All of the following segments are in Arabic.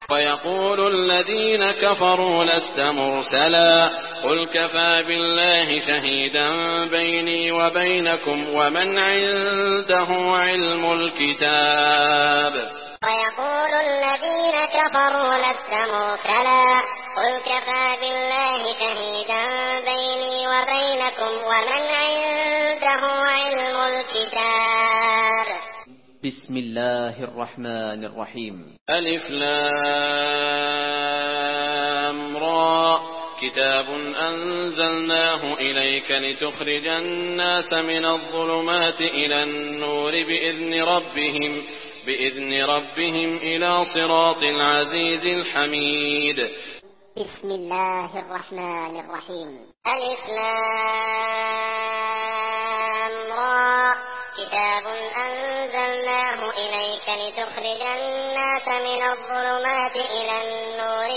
ويقول الذين كفروا لست مرسلا قل كفى بالله شهيدا بيني وبينكم ومن عنده علم الكتاب. ويقول الذين كفروا لست مرسلا قل كفى بالله شهيدا بيني وبينكم ومن عنده علم الكتاب. بسم الله الرحمن الرحيم. ألف لام را كتاب أنزلناه إليك لتخرج الناس من الظلمات إلى النور بإذن ربهم إلى صراط العزيز الحميد. بسم الله الرحمن الرحيم. ألف لام را كتاب أنزلناه إليك لتخرج الناس من الظلمات إلى النور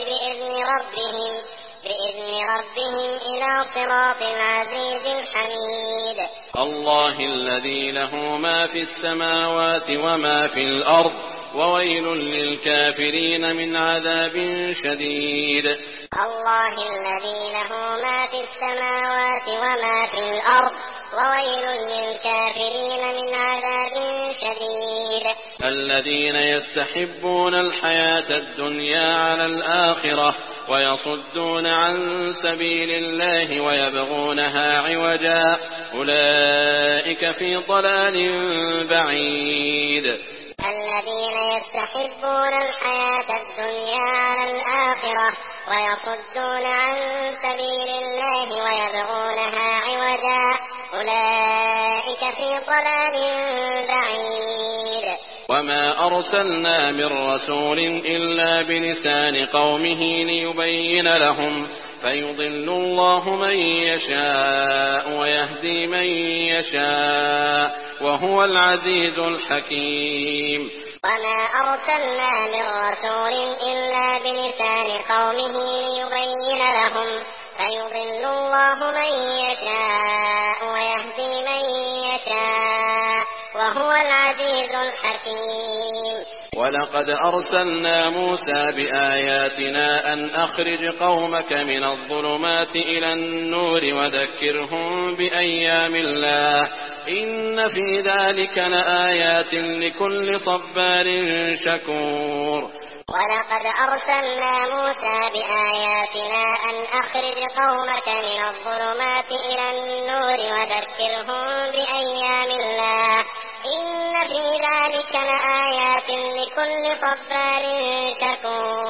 بإذن ربهم إلى صراط العزيز الحميد. الله الذي له ما في السماوات وما في الأرض وويل للكافرين من عذاب شديد. الله الذي له ما في السماوات وما في الأرض وويل للكافرين من عذاب شديد. الذين يستحبون الحياة الدنيا على الآخرة ويصدون عن سبيل الله ويبغونها عوجا أولئك في ضلال بعيد. الذين يستحبون الحياة الدنيا على الآخرة ويصدون عن سبيل الله ويبغونها عوجا أولئك في ضلال بعيد. وما أرسلنا من رسول إلا بلسان قومه ليبين لهم فيضل الله من يشاء ويهدي من يشاء وهو العزيز الحكيم. وما أرسلنا من رسول إلا بلسان قومه ليبين لهم فيضل الله من يشاء ويهدي من يشاء وهو العزيز الحكيم. ولقد أرسلنا موسى بآياتنا أن أخرج قومك من الظلمات إلى النور وذكرهم بأيام الله إن في ذلك لآيات لكل صبار شكور. ولقد أرسلنا موسى بآياتنا أن أخرج قومك من الظلمات إلى النور وذكرهم بأيام الله إن في ذلك لآيات لكل صبار شكور.